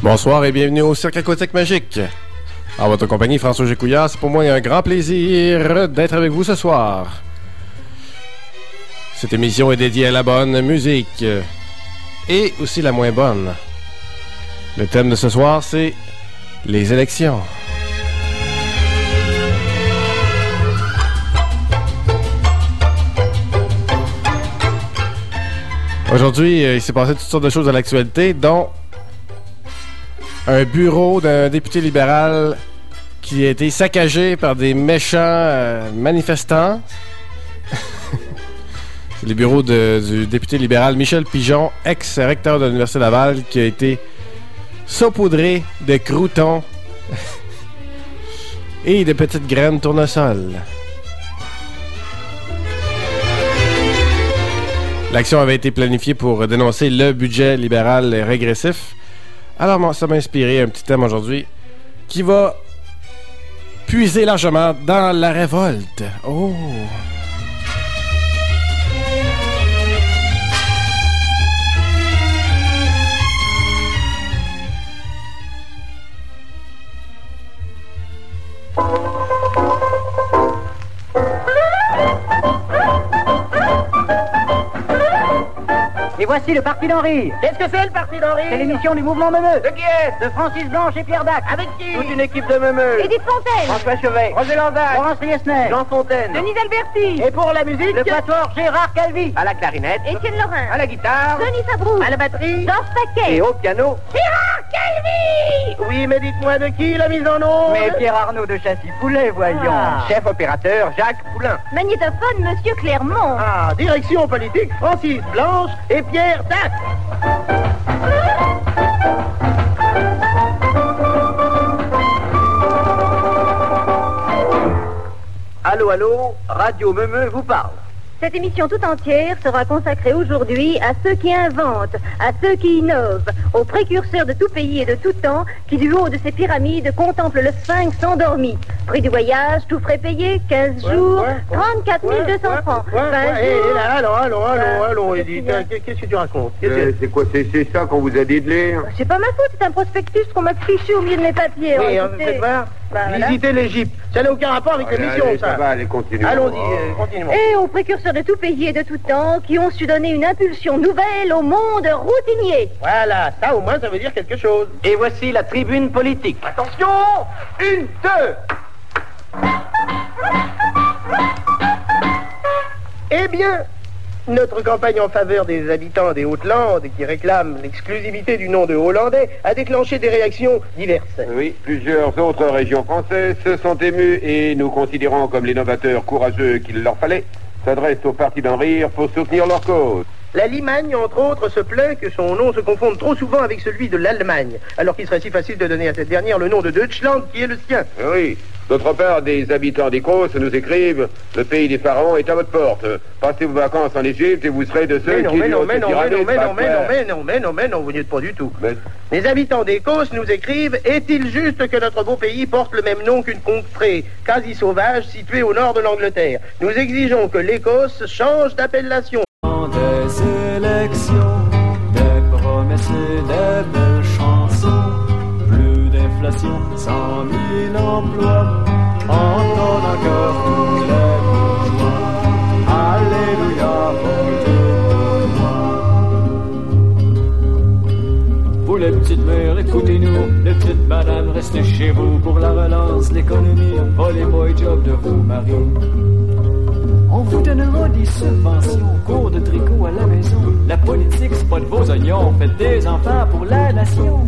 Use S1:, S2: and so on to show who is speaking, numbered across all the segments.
S1: Bonsoir et bienvenue au Cirque Aquatique Magique. En votre compagnie, François Gécouillard, c'est pour moi un grand plaisir d'être avec vous ce soir. Cette émission est dédiée à la bonne musique et aussi la moins bonne. Le thème de ce soir, c'est les élections. Aujourd'hui, il s'est passé toutes sortes de choses à l'actualité, dont un bureau d'un député libéral qui a été saccagé par des méchants manifestants. C'est le bureau du député libéral Michel Pigeon, ex-recteur de l'Université Laval, qui a été saupoudré de croûtons et de petites graines tournesol. L'action avait été planifiée pour dénoncer le budget libéral régressif. Alors, ça m'a inspiré un petit thème aujourd'hui qui va puiser largement dans la révolte. Oh!
S2: Et voici le Parti d'Henri.
S3: Qu'est-ce que c'est le Parti d'Henri?
S2: C'est l'émission du mouvement Meumeux.
S3: De qui est-ce?
S2: De Francis Blanche et Pierre Dac.
S3: Avec qui?
S2: Toute une équipe de Meumeux.
S4: Edith Fontaine.
S2: François Chevet.
S3: Roger Landac.
S2: Laurence Riesner.
S3: Jean Fontaine.
S4: Denise Alberti.
S3: Et pour la musique?
S2: Le quatuor Gérard Calvi.
S3: À la clarinette.
S4: Étienne Lorrain.
S3: À la guitare.
S4: Denis Sabroux.
S3: À la batterie.
S4: Georges Taquet.
S3: Et au piano.
S4: Gérard Calvi.
S3: Oui, mais dites-moi de qui la mise en onde?
S2: Mais Pierre Arnaud de Châssis-Poulet, voyons.
S3: Chef opérateur Jacques Poulain.
S4: Magnétophone, Monsieur Clermont.
S3: Ah, direction politique Francis Blanche et Pierre Dac. Allô, allô, Radio Meumeux vous parle.
S4: Cette émission tout entière sera consacrée aujourd'hui à ceux qui inventent, à ceux qui innovent, aux précurseurs de tout pays et de tout temps qui, du haut de ces pyramides, contemplent le sphinx endormi. Prix du voyage, tout frais payé, 15 jours, 34 200 francs. 20 jours...
S3: Allons, Edith, qu'est-ce que tu racontes?
S5: C'est quoi, c'est ça qu'on vous a dit de lire?
S4: C'est pas ma faute, c'est un prospectus qu'on m'a fichu au milieu de mes papiers.
S3: Oui,
S4: écoutez.
S3: faites voir.
S4: Voilà.
S3: Visiter l'Égypte. Ça n'a aucun rapport avec l'émission,
S5: Allez,
S3: ça.
S5: va, allez, continuons.
S3: Allons-y, continuons.
S4: Et aux précurseurs de tout pays et de tout temps qui ont su donner une impulsion nouvelle au monde routinier.
S3: Voilà, ça au moins ça veut dire quelque chose.
S2: Et voici la tribune politique.
S3: Attention, 1, 2. Eh bien, notre campagne en faveur des habitants des Hautes-Landes, qui réclament l'exclusivité du nom de Hollandais, a déclenché des réactions diverses.
S5: Oui, plusieurs autres régions françaises se sont émues et nous considérons comme les novateurs courageux qu'il leur fallait, s'adressent au Parti d'en rire pour soutenir leur cause.
S3: La Limagne, entre autres, se plaint que son nom se confonde trop souvent avec celui de l'Allemagne, alors qu'il serait si facile de donner à cette dernière le nom de Deutschland qui est le sien.
S5: Oui. D'autre part, des habitants des Crosses nous écrivent « Le pays des pharaons est à votre porte. Passez vos vacances en Égypte et vous serez de ceux qui... »
S3: Mais non, vous n'y êtes pas du tout.
S5: Mais...
S3: Les habitants des Crosses nous écrivent « Est-il juste que notre beau pays porte le même nom qu'une contrée quasi sauvage située au nord de l'Angleterre? Nous exigeons que l'Écosse change d'appellation. »
S6: Des élections, des promesses et des belles chansons, plus d'inflation, 100 000 emplois, entendre encore tous les bourgeois. Alléluia, votez pour moi. Vous les petites mères, écoutez-nous, les petites madames, restez chez vous pour la relance, l'économie, pas les boy jobs de vos maris. On vous donnera des subventions, cours de tricot à la maison. La politique, c'est pas de vos oignons, faites des enfants pour la nation.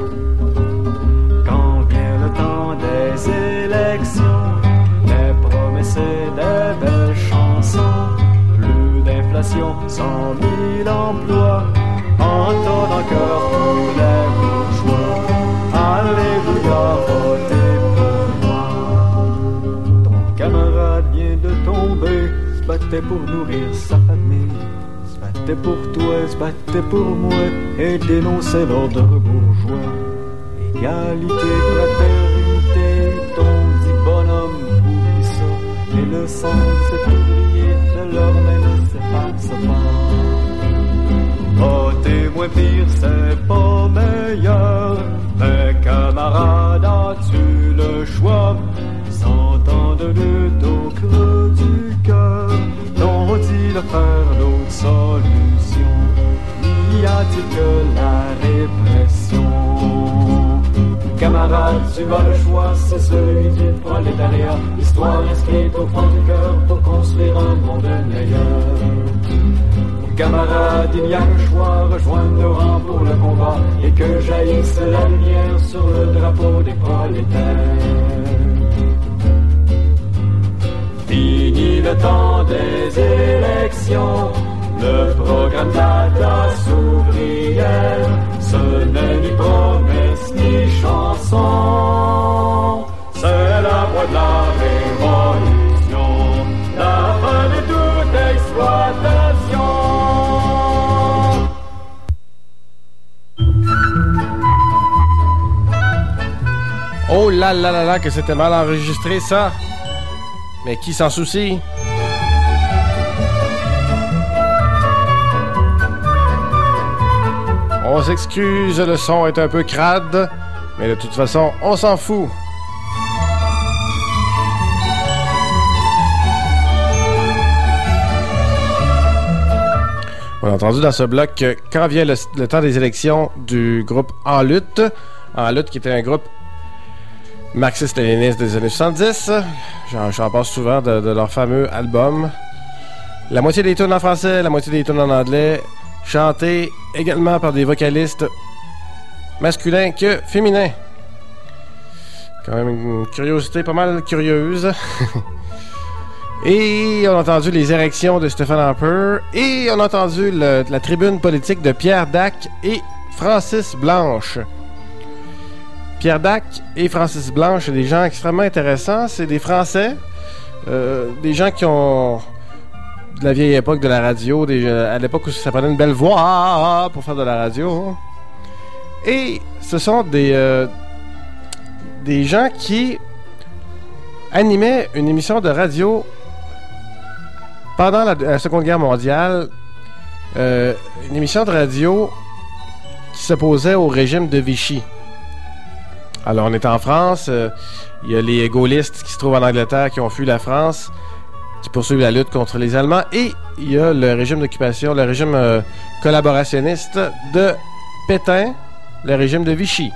S6: Quand vient le temps des élections, des promesses et des belles chansons, plus d'inflation, 100 000 emplois, entendre encore tous les bourgeois. Alléluia, votez pour moi. Ton camarade vient de tomber, se battait pour nourrir sa famille, se battait pour toi, se battait pour moi, et dénonçait l'ordre bourgeois. Égalité, fraternité, ton dit bonhomme, oublie ça, et le sang de cet ouvrier de leur main ne s'efface pas. Votez moins pire, c'est pas meilleur, tu as le choix, c'est celui du prolétariat. L'histoire inscrite au fond du cœur pour construire un monde meilleur. Camarades, il y a le choix, rejoindre nos rangs pour le combat et que jaillisse la lumière sur le drapeau des prolétaires. Fini le temps des élections, le programme de la classe ouvrière, ce n'est ni promesse ni chanson, c'est la voix de la révolution, la fin de toute exploitation.
S1: Oh là là là là, que c'était mal enregistré ça! Mais qui s'en soucie? On s'excuse, le son est un peu crade, mais de toute façon, on s'en fout. On a entendu dans ce bloc que quand vient le temps des élections du groupe En Lutte qui était un groupe marxiste-léniniste des années 70, j'en passe souvent de leur fameux album. La moitié des tunes en français, la moitié des tunes en anglais, chantées également par des vocalistes masculins que féminins. Quand même une curiosité pas mal curieuse. Et on a entendu les érections de Stephen Harper. Et on a entendu la tribune politique de Pierre Dac et Francis Blanche. Pierre Dac et Francis Blanche, c'est des gens extrêmement intéressants. C'est des Français, des gens qui ont de la vieille époque de la radio, à l'époque où ça prenait une belle voix pour faire de la radio. Et ce sont des gens qui animaient une émission de radio pendant la Seconde Guerre mondiale, une émission de radio qui s'opposait au régime de Vichy. Alors, on est en France, il y a les gaullistes qui se trouvent en Angleterre, qui ont fui la France, qui poursuivent la lutte contre les Allemands, et il y a le régime d'occupation, le régime collaborationniste de Pétain, le régime de Vichy.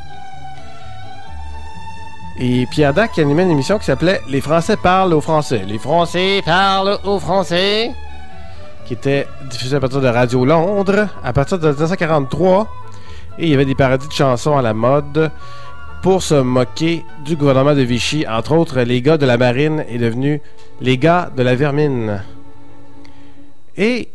S1: Et Pierre Dac animait une émission qui s'appelait « Les Français parlent aux Français ». « Les Français parlent aux Français », qui était diffusée à partir de Radio Londres, à partir de 1943, et il y avait des parodies de chansons à la mode pour se moquer du gouvernement de Vichy. Entre autres, les gars de la marine est devenu les gars de la vermine. Et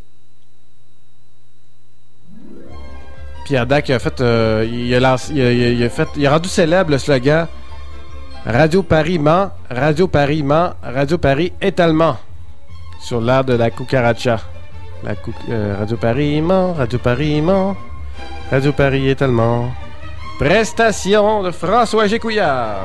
S1: Pierre Dac a fait, il a rendu célèbre le slogan Radio Paris ment, Radio Paris ment, Radio Paris est allemand, sur l'air de la cucaracha. Radio Paris ment, Radio Paris ment, Radio Paris est allemand. Prestation de François Gécouillard.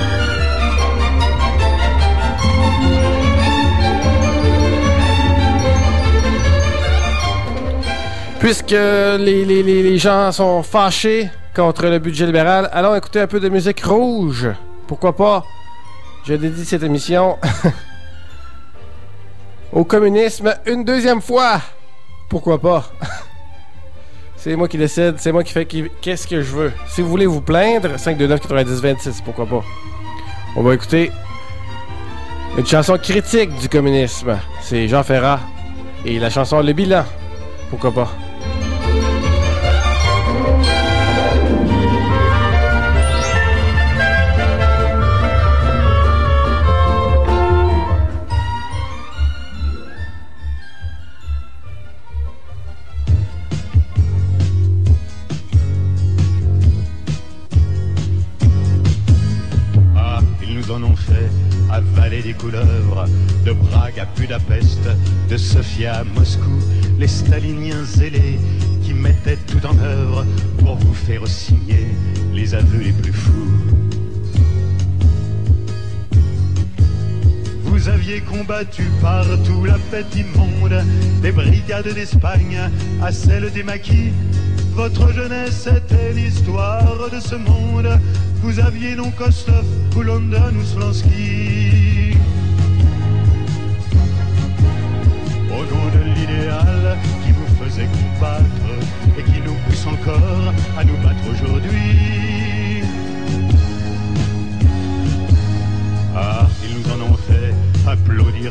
S1: Puisque les gens sont fâchés contre le budget libéral, allons écouter un peu de musique rouge. Pourquoi pas? Je dédie cette émission au communisme une deuxième fois. Pourquoi pas? C'est moi qui décide, c'est moi qui fais qu'est-ce que je veux. Si vous voulez vous plaindre, 529-90-26, pourquoi pas? On va écouter une chanson critique du communisme. C'est Jean Ferrat et la chanson Le Bilan. Pourquoi pas?
S7: Avaler des couleuvres, de Prague à Budapest, de Sofia à Moscou, les staliniens zélés qui mettaient tout en œuvre pour vous faire signer les aveux les plus fous. Vous aviez combattu partout la fête immonde, des brigades d'Espagne à celle des maquis. Votre jeunesse était l'histoire de ce monde. Vous aviez non Kostov ou London ou Slansky. Au nom de l'idéal qui vous faisait combattre et qui nous pousse encore à nous battre aujourd'hui.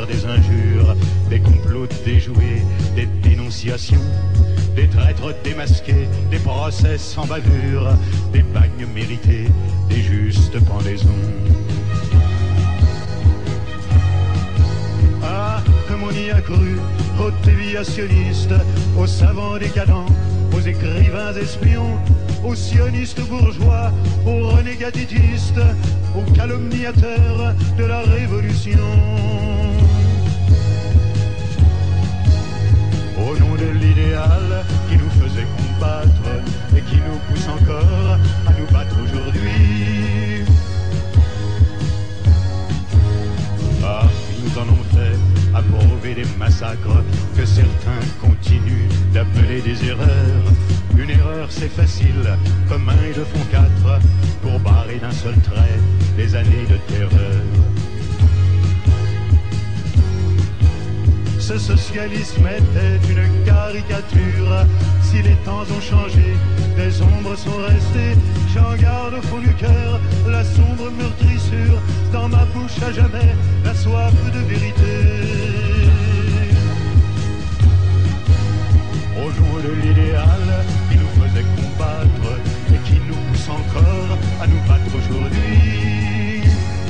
S7: dire des injures, des complots déjoués, des dénonciations, des traîtres démasqués, des procès sans bavure, des bagnes mérités, des justes pendaisons. Ah, comme on y a cru, aux déviationnistes, aux savants décadents, aux écrivains espions, aux sionistes bourgeois, aux renégats titistes, aux calomniateurs de la révolution. Au nom de l'idéal qui nous faisait combattre et qui nous pousse encore à nous battre aujourd'hui. Ah, ils nous en ont fait approuver des massacres que certains continuent d'appeler des erreurs. Une erreur c'est facile, comme 1 et 2 font 4, pour barrer d'un seul trait des années de terreur. Ce socialisme était une caricature. Si les temps ont changé, des ombres sont restées. J'en garde au fond du cœur la sombre meurtrissure. Dans ma bouche à jamais la soif de vérité. Au nom de l'idéal qui nous faisait combattre et qui nous pousse encore à nous battre aujourd'hui.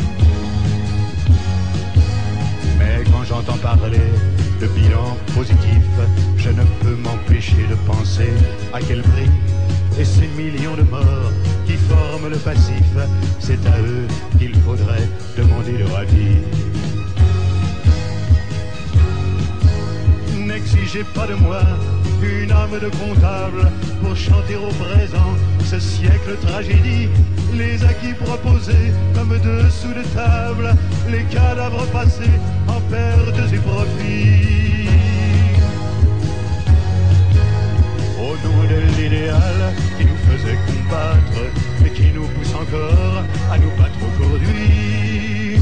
S7: Mais quand j'entends parler de bilan positif, je ne peux m'empêcher de penser à quel prix. Et ces millions de morts qui forment le passif, c'est à eux qu'il faudrait demander leur avis. N'exigez pas de moi une âme de comptable pour chanter au présent ce siècle tragédie. Les acquis proposés comme dessous de table, les cadavres passés en pertes et profits. Au nom de l'idéal qui nous faisait combattre et qui nous pousse encore à nous battre aujourd'hui.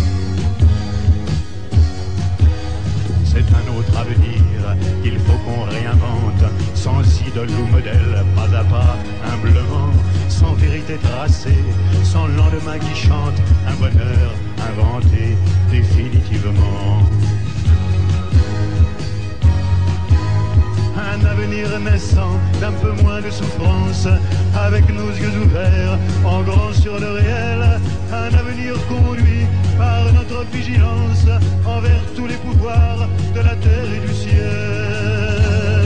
S7: C'est un autre avenir qu'il faut qu'on réinvente, sans idole ou modèle, pas à pas, humblement, sans vérité tracée, sans lendemain qui chante, un bonheur inventé définitivement. Un avenir naissant d'un peu moins de souffrance, avec nos yeux ouverts, en grand sur le réel. Un avenir conduit par notre vigilance envers tous les pouvoirs de la terre et du ciel.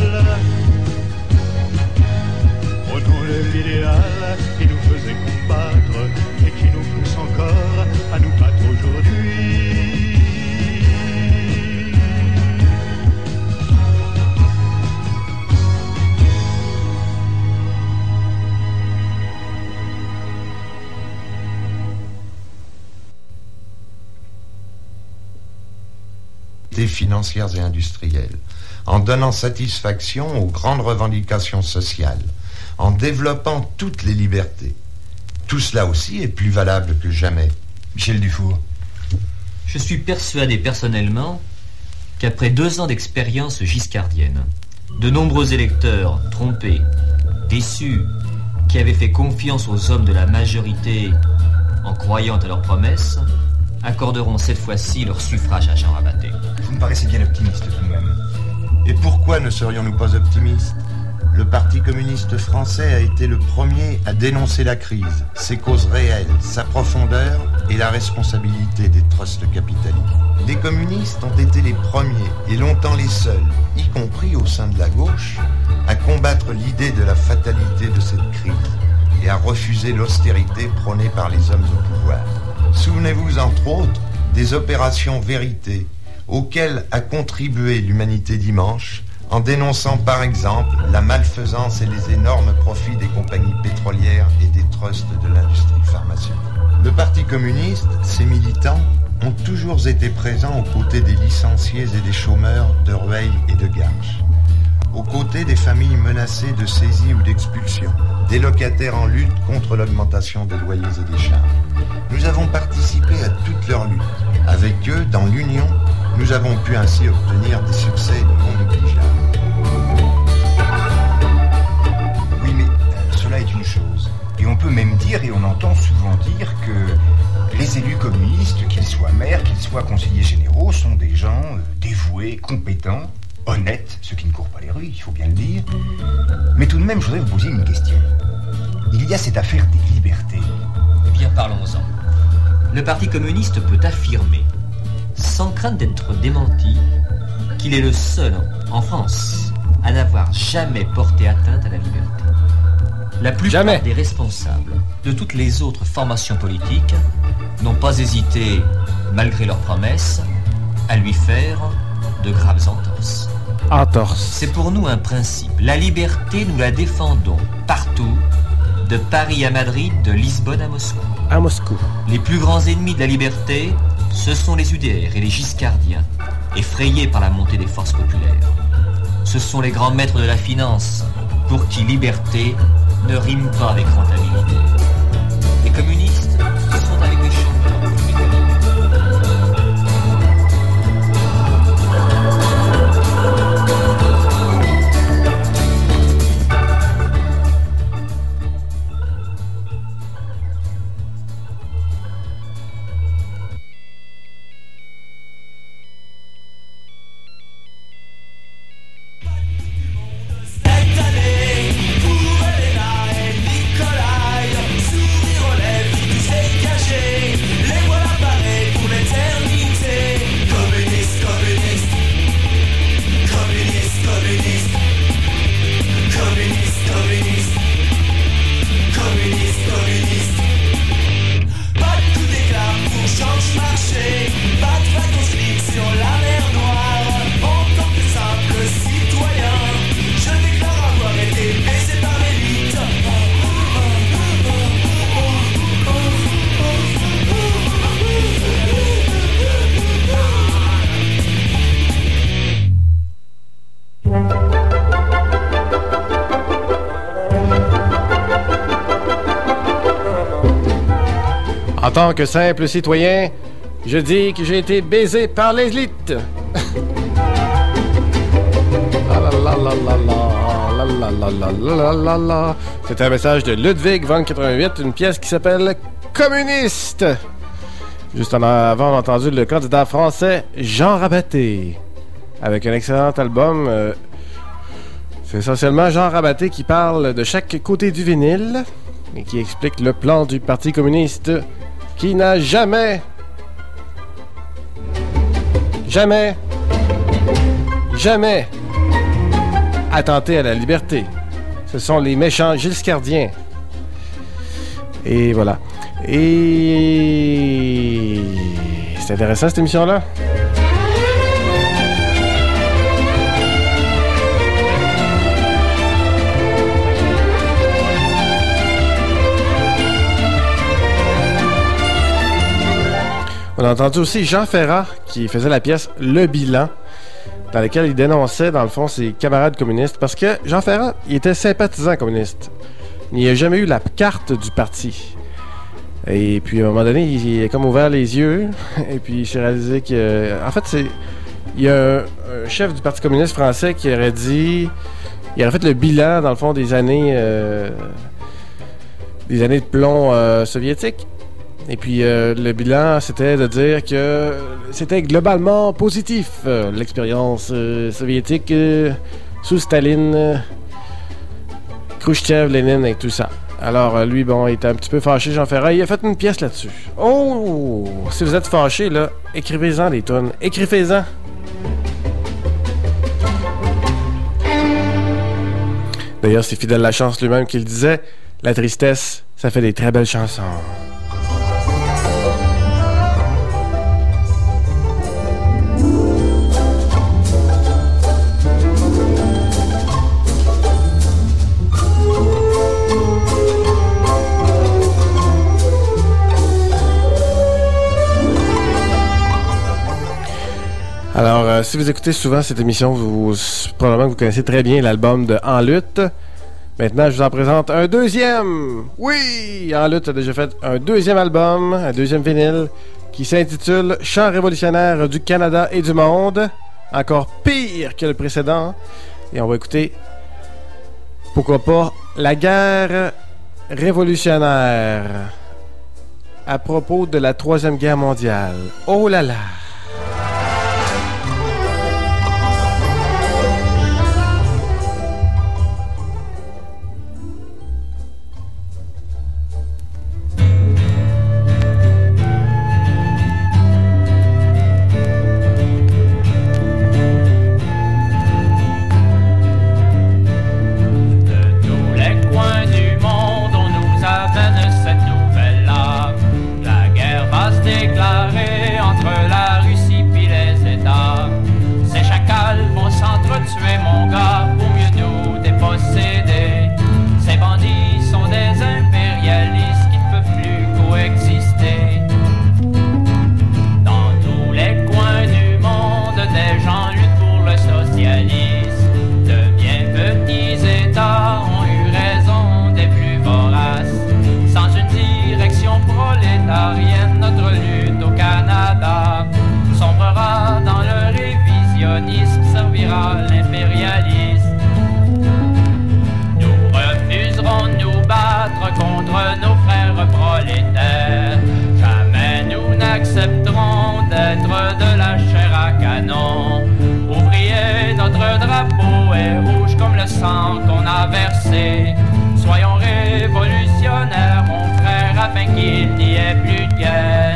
S7: Au nom de l'idéal qui nous faisait combattre et qui nous pousse encore à nous battre aujourd'hui.
S8: Financières et industrielles, en donnant satisfaction aux grandes revendications sociales, en développant toutes les libertés. Tout cela aussi est plus valable que jamais.
S9: Michel Dufour. Je suis persuadé personnellement qu'après 2 ans d'expérience giscardienne, de nombreux électeurs trompés, déçus, qui avaient fait confiance aux hommes de la majorité en croyant à leurs promesses, accorderont cette fois-ci leur suffrage à Jean Rabaté.
S10: Vous me paraissez bien optimiste tout de même.
S8: Et pourquoi ne serions-nous pas optimistes ? Le Parti communiste français a été le premier à dénoncer la crise, ses causes réelles, sa profondeur et la responsabilité des trusts capitalistes. Les communistes ont été les premiers et longtemps les seuls, y compris au sein de la gauche, à combattre l'idée de la fatalité de cette crise et à refuser l'austérité prônée par les hommes au pouvoir. Souvenez-vous entre autres des opérations Vérité auxquelles a contribué l'Humanité dimanche en dénonçant par exemple la malfaisance et les énormes profits des compagnies pétrolières et des trusts de l'industrie pharmaceutique. Le Parti communiste, ses militants, ont toujours été présents aux côtés des licenciés et des chômeurs de Rueil et de Garches, aux côtés des familles menacées de saisie ou d'expulsion, des locataires en lutte contre l'augmentation des loyers et des charges. Nous avons participé à toutes leurs luttes. Avec eux, dans l'Union, nous avons pu ainsi obtenir des succès non négligeables.
S10: Oui, mais cela est une chose. Et on peut même dire, et on entend souvent dire, que Les élus communistes, qu'ils soient maires, qu'ils soient conseillers généraux, sont des gens dévoués, compétents, honnêtes, ceux qui ne courent pas les rues, il faut bien le dire. Mais tout de même, je voudrais vous poser une question. Il y a cette affaire des libertés.
S9: Eh bien, parlons-en. Le Parti communiste peut affirmer, sans crainte d'être démenti, qu'il est le seul en France à n'avoir jamais porté atteinte à la liberté. La plupart des responsables de toutes les autres formations politiques n'ont pas hésité, malgré leurs promesses, à lui faire de graves entorses. C'est pour nous un principe. La liberté, nous la défendons partout, de Paris à Madrid, de Lisbonne à Moscou.
S1: À Moscou.
S9: Les plus grands ennemis de la liberté, ce sont les UDR et les giscardiens, effrayés par la montée des forces populaires. Ce sont les grands maîtres de la finance, pour qui liberté ne rime pas avec rentabilité. Les communistes sont avec les chanteurs.
S1: En tant que simple citoyen, je dis que j'ai été baisé par l'élite. C'est un message de Ludwig von 88, une pièce qui s'appelle Communiste. Juste avant, on a entendu le candidat français Jean Rabaté, avec un excellent album. C'est essentiellement Jean Rabaté qui parle de chaque côté du vinyle et qui explique le plan du Parti communiste qui n'a jamais attenté à la liberté. Ce sont les méchants giscardiens. Et voilà. Et c'est intéressant cette émission-là. On a entendu aussi Jean Ferrat qui faisait la pièce Le Bilan, dans laquelle il dénonçait, dans le fond, ses camarades communistes, parce que Jean Ferrat, il était sympathisant communiste. Il n'a jamais eu la carte du parti. Et puis, à un moment donné, il a comme ouvert les yeux, et puis il s'est réalisé que... En fait, il y a un chef du Parti communiste français qui aurait dit... Il aurait fait le bilan, dans le fond, des années de plomb soviétique. Et puis, le bilan, c'était de dire que c'était globalement positif, l'expérience soviétique sous Staline, Khrouchtchev, Lénine et tout ça. Alors, lui, bon, il était un petit peu fâché, Jean Ferrat. Il a fait une pièce là-dessus. Oh! Si vous êtes fâché, là, écrivez-en des tunes. Écrivez-en! D'ailleurs, c'est Fidèle Lachance lui-même qui le disait. La tristesse, ça fait des très belles chansons. Alors, si vous écoutez souvent cette émission, probablement que vous connaissez très bien l'album de En Lutte. Maintenant, je vous en présente un deuxième. Oui! En Lutte a déjà fait un deuxième album, un deuxième vinyle, qui s'intitule Chants révolutionnaires du Canada et du monde. Encore pire que le précédent. Et on va écouter, pourquoi pas, La guerre révolutionnaire. à propos de la Troisième Guerre mondiale. Oh là là!
S11: Qu'on a versé. Soyons révolutionnaires, mon frère, afin qu'il n'y ait plus de guerre.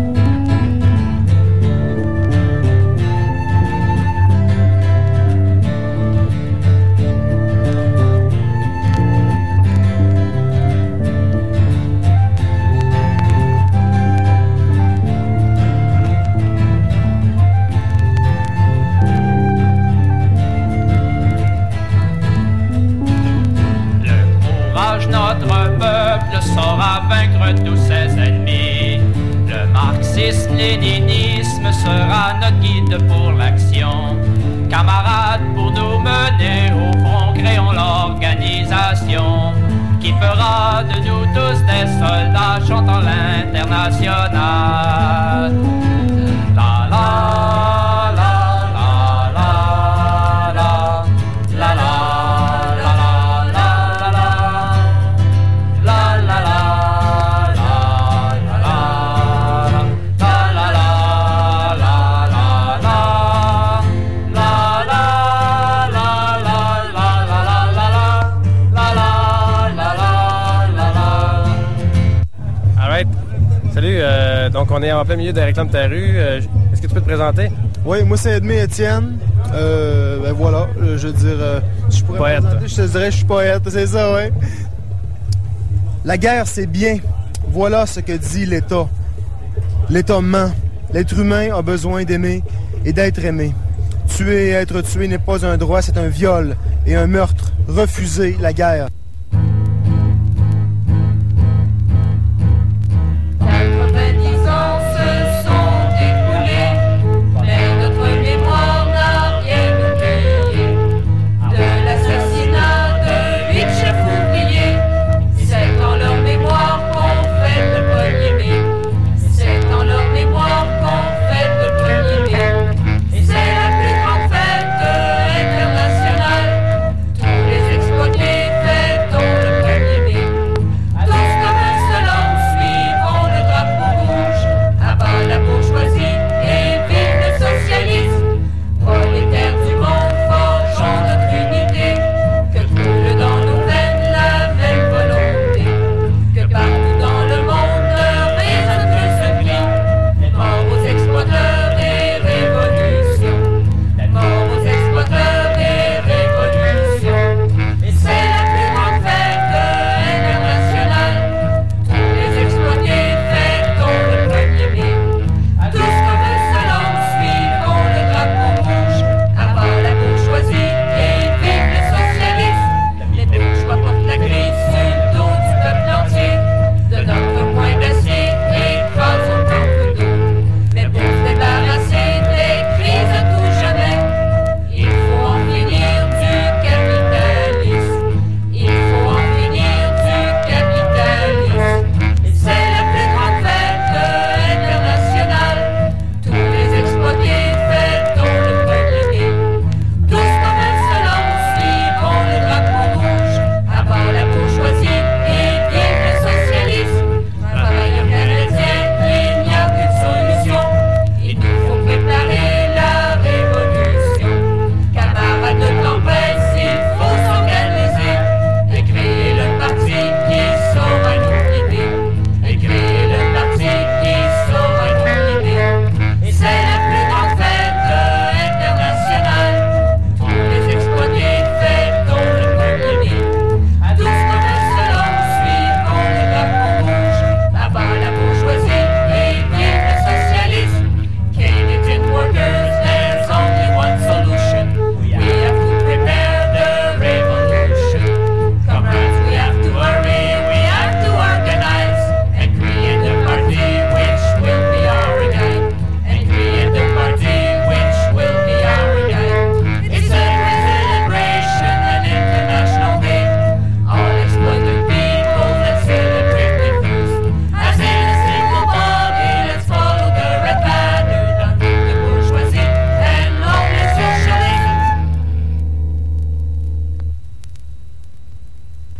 S11: Notre peuple saura vaincre tous ses ennemis. Le marxisme-léninisme sera notre guide pour l'action. Camarades, pour nous mener au front, créons l'organisation qui fera de nous tous des soldats chantant l'international. La la.
S1: Salut, donc on est en plein milieu de la réclame de ta rue. Est-ce que tu peux te présenter?
S12: Oui, moi c'est Edmé Étienne. Ben voilà, je veux dire, je pourrais
S1: poète.
S12: Me présenter, je te dirais, je suis poète, c'est ça, ouais. La guerre, c'est bien. Voilà ce que dit l'État. L'État ment. L'être humain a besoin d'aimer et d'être aimé. Tuer et être tué n'est pas un droit, c'est un viol et un meurtre. Refuser la guerre.
S11: Tous les exposés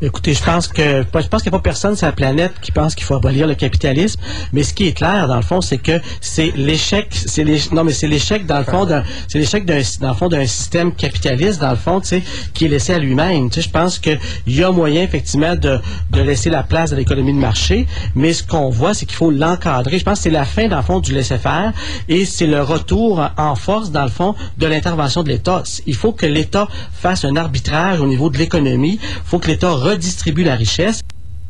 S13: Écoutez, je pense qu'il n'y a pas personne sur la planète qui pense qu'il faut abolir le capitalisme, mais ce qui est clair, dans le fond, c'est que c'est l'échec, c'est l'échec, dans le fond, d'un système capitaliste, dans le fond, tu sais, qui est laissé à lui-même. Tu sais, je pense qu'il y a moyen, effectivement, de laisser la place à l'économie de marché, mais ce qu'on voit, c'est qu'il faut l'encadrer. Je pense que c'est la fin, dans le fond, du laisser-faire, et c'est le retour en force, dans le fond, de l'intervention de l'État. Il faut que l'État fasse un arbitrage au niveau de l'économie. Il faut que l'État redistribue la richesse.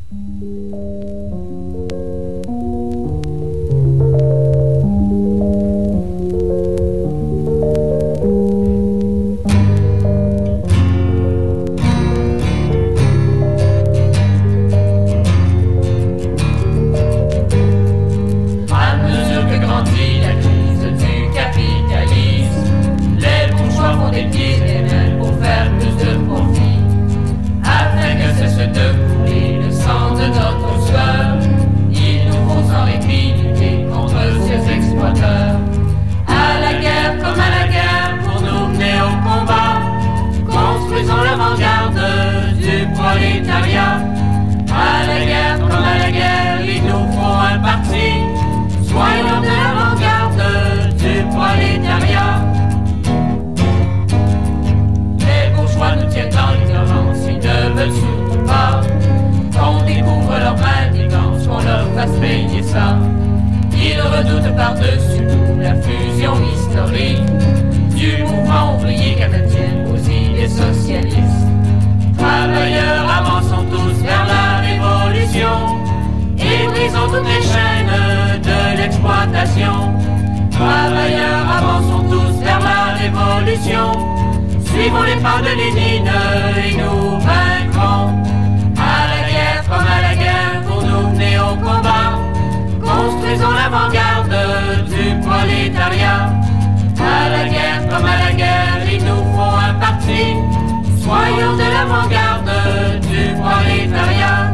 S11: Ils redoutent par-dessus tout la fusion historique du mouvement ouvrier canadien aux idées socialistes. Travailleurs, avançons tous vers la révolution et brisons toutes les chaînes de l'exploitation. Travailleurs, avançons tous vers la révolution. Suivons les pas de Lénine et nous vaincrons. À la guerre comme à la guerre pour nous mener au combat. Construisons l'avant-garde du prolétariat. À la guerre comme à la guerre, il nous faut un parti. Soyons de l'avant-garde du prolétariat.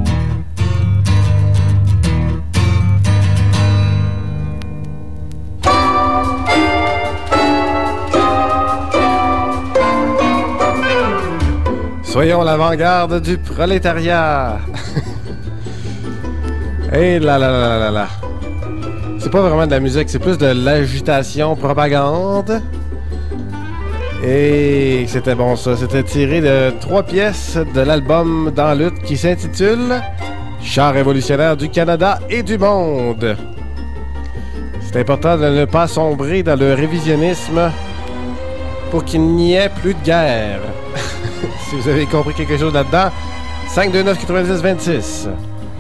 S1: Soyons l'avant-garde du prolétariat. Et là. C'est pas vraiment de la musique, c'est plus de l'agitation propagande. Et c'était bon ça. C'était tiré de 3 pièces de l'album Dans Lutte qui s'intitule Chants révolutionnaires du Canada et du monde. C'est important de ne pas sombrer dans le révisionnisme pour qu'il n'y ait plus de guerre. Si vous avez compris quelque chose là-dedans, 529-90-26.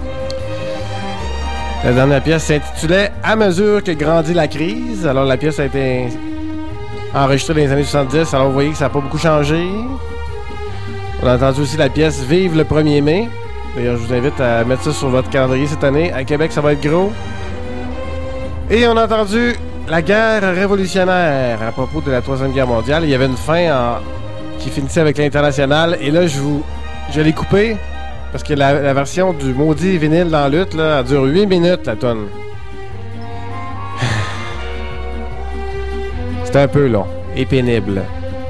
S1: La dernière pièce s'intitulait « À mesure que grandit la crise ». Alors, la pièce a été enregistrée dans les années 70. Alors, vous voyez que ça n'a pas beaucoup changé. On a entendu aussi la pièce « Vive le 1er mai ». D'ailleurs, je vous invite à mettre ça sur votre calendrier cette année. À Québec, ça va être gros. Et on a entendu la guerre révolutionnaire à propos de la Troisième Guerre mondiale. Il y avait une fin qui finissait avec l'Internationale. Et là, je l'ai coupé. Parce que la version du maudit vinyle dans Lutte, là, elle dure 8 minutes, la tonne. C'est un peu long et pénible.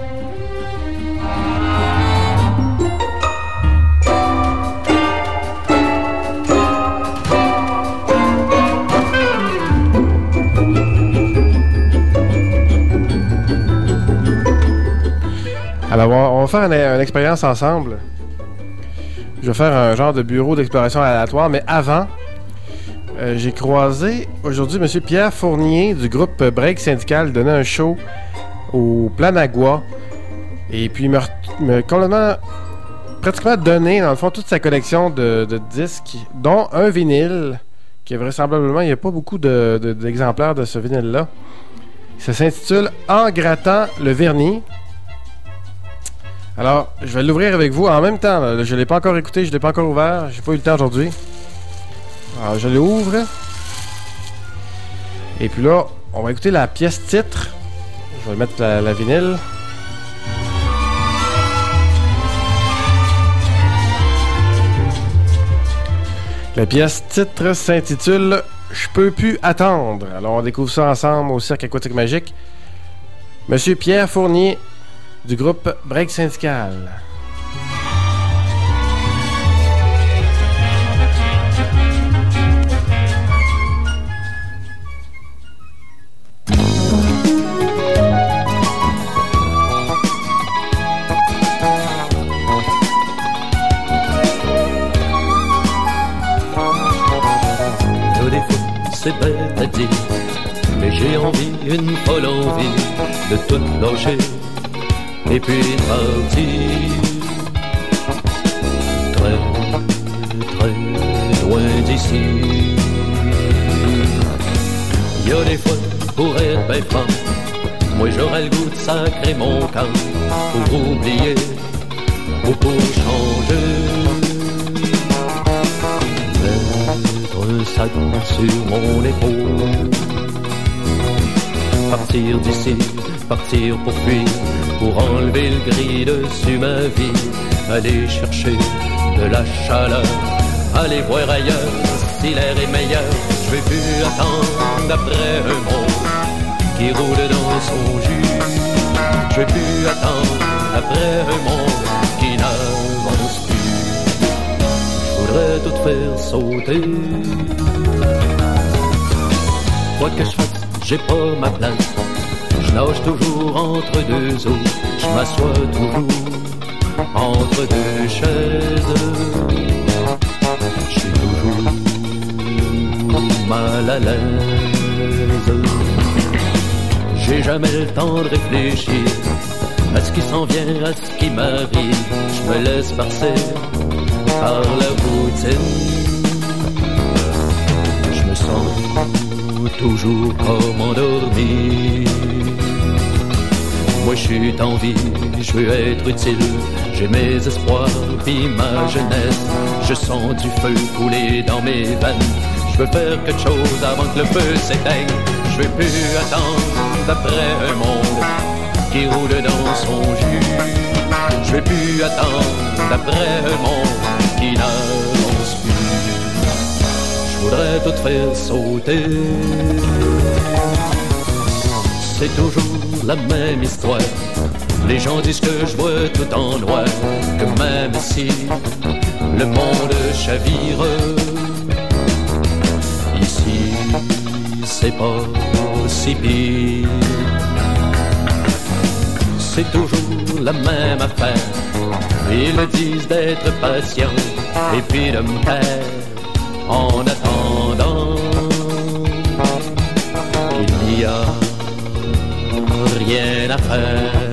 S1: Alors, on va faire une expérience ensemble. Je vais faire un genre de bureau d'exploration aléatoire, mais avant, j'ai croisé aujourd'hui M. Pierre Fournier du groupe Break Syndical. Il donnait un show au Planagua. Et puis il m'a pratiquement donné, dans le fond, toute sa collection de disques, dont un vinyle, qui est vraisemblablement, il n'y a pas beaucoup d'exemplaires de ce vinyle-là. Ça s'intitule « En grattant le vernis ». Alors, je vais l'ouvrir avec vous en même temps. Là. Je ne l'ai pas encore écouté, je ne l'ai pas encore ouvert. J'ai pas eu le temps aujourd'hui. Alors, je l'ouvre. Et puis là, on va écouter la pièce titre. Je vais mettre la vinyle. La pièce titre s'intitule « Je peux plus attendre ». Alors, on découvre ça ensemble au Cirque Aquatique Magique. Monsieur Pierre Fournier du groupe Break Syndical.
S14: Mais j'ai envie, une folle envie, de tout lâcher et puis de partir. Très, très loin d'ici. Y a des fois, pour être bien franc, moi j'aurais le goût de sacrer mon camp pour oublier ou pour changer. Mettre un sac sur mon épaule, partir d'ici, partir pour fuir, pour enlever le gris dessus ma vie, aller chercher de la chaleur, aller voir ailleurs si l'air est meilleur. Je vais plus attendre après un monde qui roule dans son jus. Je vais plus attendre après un monde qui n'avance plus. Je voudrais tout faire sauter. Quoi que je fasse, j'ai pas ma place. Je nage toujours entre deux eaux. Je m'assois toujours entre deux chaises. Je suis toujours mal à l'aise. J'ai jamais le temps de réfléchir à ce qui s'en vient, à ce qui m'arrive. Je me laisse passer par la routine. Je me sens toujours comme endormi. Moi je suis en vie, je veux être utile. J'ai mes espoirs puis ma jeunesse. Je sens du feu couler dans mes veines. Je veux faire quelque chose avant que le feu s'éteigne. Je veux plus attendre d'après un monde qui roule dans son jus. Je veux plus attendre d'après un monde qui n'avance plus. Je voudrais tout faire sauter. C'est toujours la même histoire. Les gens disent que je vois tout en noir, que même si le monde chavire, ici c'est pas si pire. C'est toujours la même affaire. Ils me disent d'être patient et puis de me taire en attendant. Il n'y a rien à faire.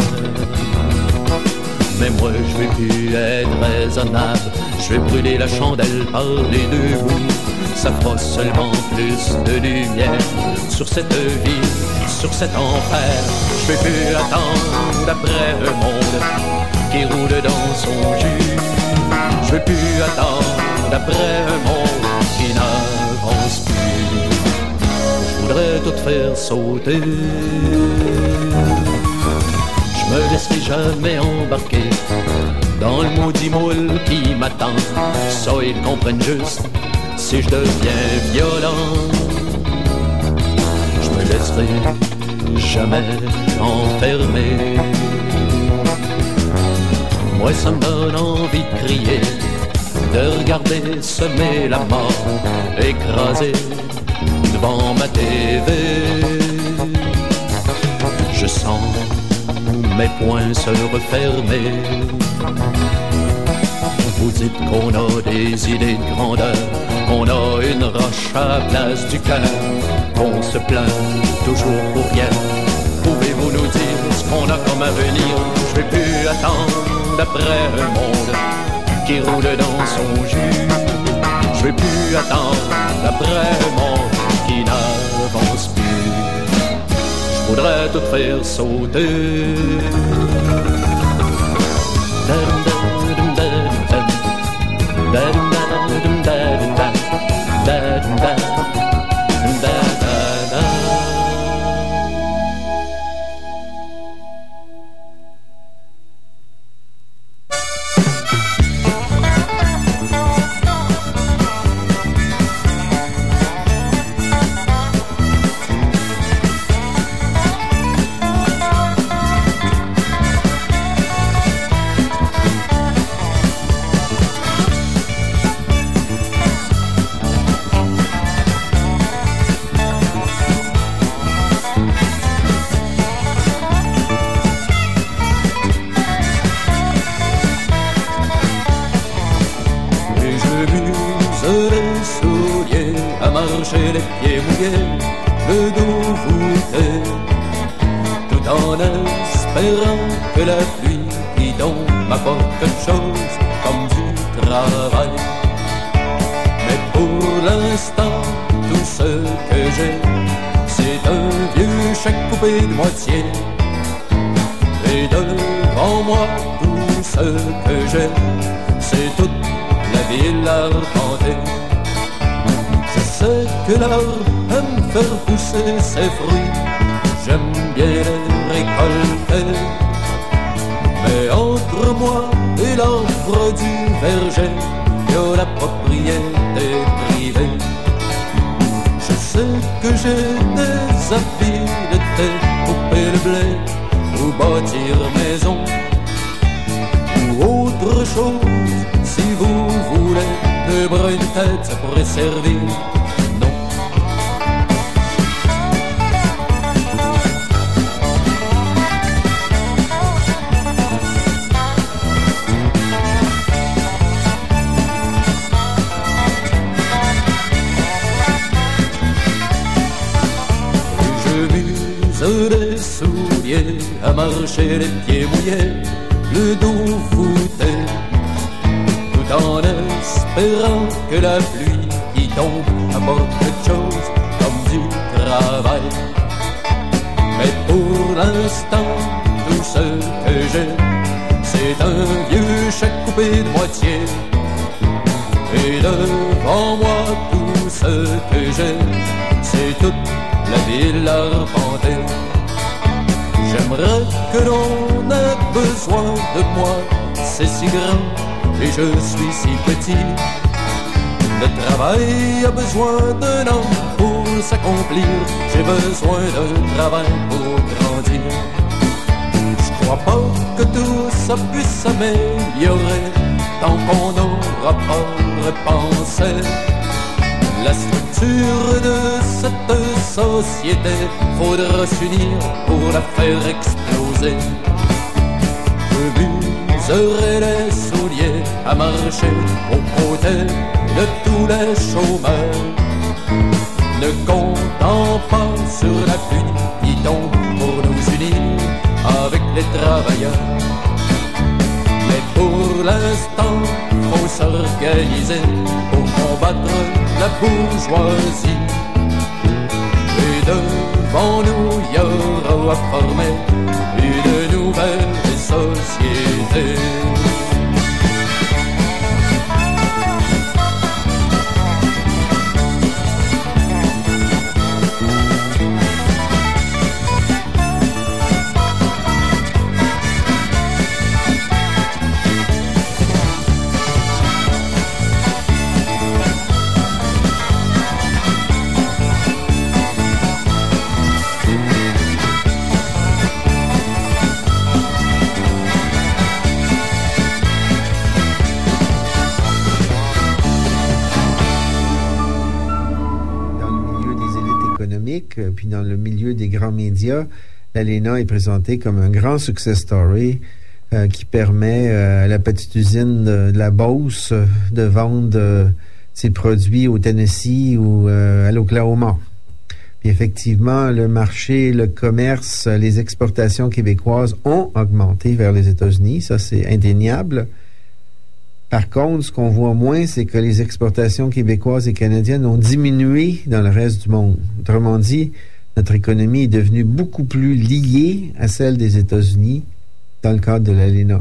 S14: Mais moi je veux plus être raisonnable. Je vais brûler la chandelle par les deux bouts. Ça fera seulement plus de lumière sur cette vie, sur cet enfer. Je vais plus attendre d'après un monde qui roule dans son jus. Je vais plus attendre d'après un monde qui n'avance plus. Je voudrais tout faire sauter. Je me laisserai jamais embarquer dans le maudit moule qui m'attend. Ça ils comprennent juste si je deviens violent. Je me laisserai jamais enfermer. Moi ça me donne envie de crier, de regarder semer la mort, écrasé devant ma TV. Je sens mes poings se refermer. Vous dites qu'on a des idées de grandeur, qu'on a une roche à la place du cœur, qu'on se plaint toujours pour rien. Pouvez-vous nous dire ce qu'on a comme avenir? Je vais plus attendre d'après un monde qui roule dans son jus. Je vais plus attendre d'après un monde qui n'avance plus. Je voudrais tout faire sauter. Les souliers à marcher les pieds mouillés le dos voûté, tout en espérant que la pluie qui tombe m'apporte quelque chose comme du travail. Mais pour l'instant, tout ce que j'ai, c'est un vieux chèque coupé de moitié. Et devant moi, tout ce que j'ai, c'est toute la ville arpentée. Je sais que l'arbre aime faire pousser ses fruits, j'aime bien les récolter. Mais entre moi et l'arbre du verger, y a la propriété privée. Je sais que j'ai des habiletés, couper le blé ou bâtir maison ou autre chose. Si vous voulez de brunes têtes, ça pourrait servir. Non. Des souliers à marcher les pieds mouillés, le dos voûté, tout en espérant que la pluie qui tombe apporte quelque chose comme du travail. Mais pour l'instant, tout ce que j'ai, c'est un vieux chèque coupé de moitié. Et devant moi, tout ce que j'ai, c'est toute la ville arpentée. J'aimerais que l'on ait besoin de moi, c'est si grand et je suis si petit. Le travail a besoin d'un homme pour s'accomplir, j'ai besoin d'un travail pour grandir. Je crois pas que tout ça puisse s'améliorer tant qu'on n'aura pas repensé la structure de cette société. Faudra s'unir pour la faire exploser. Je m'userai les souliers à marcher aux côtés de tous les chômeurs, ne comptant pas sur la pluie qui tombe pour nous unir avec les travailleurs. Mais pour l'instant, faut s'organiser pour combattre la bourgeoisie. Et devant nous, il y aura à former une nouvelle société.
S15: Puis dans le milieu des grands médias, l'ALENA est présentée comme un grand success story qui permet à la petite usine de la Beauce de vendre ses produits au Tennessee ou à l'Oklahoma. Puis effectivement, le marché, le commerce, les exportations québécoises ont augmenté vers les États-Unis. Ça, c'est indéniable. Par contre, ce qu'on voit moins, c'est que les exportations québécoises et canadiennes ont diminué dans le reste du monde. Autrement dit, notre économie est devenue beaucoup plus liée à celle des États-Unis dans le cadre de l'ALENA.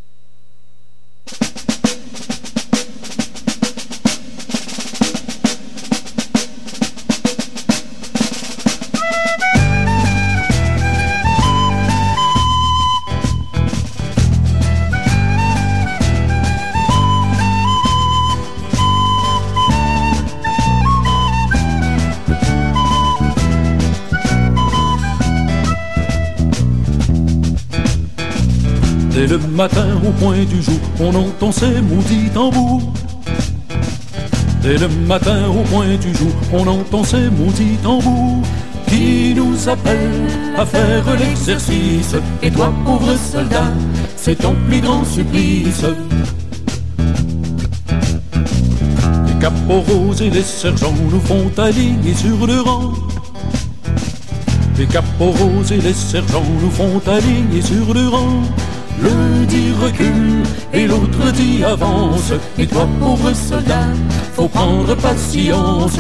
S16: Dès le matin au point du jour, on entend ces maudits tambours. Dès le matin au point du jour, on entend ces maudits tambours qui nous appellent à faire l'exercice. Et toi, pauvre soldat, c'est ton plus grand supplice. Les caporaux et les sergents nous font aligner sur le rang. Les caporaux et les sergents nous font aligner sur le rang. L'un dit recule et l'autre dit avance. Et toi, pauvre soldat, faut prendre patience.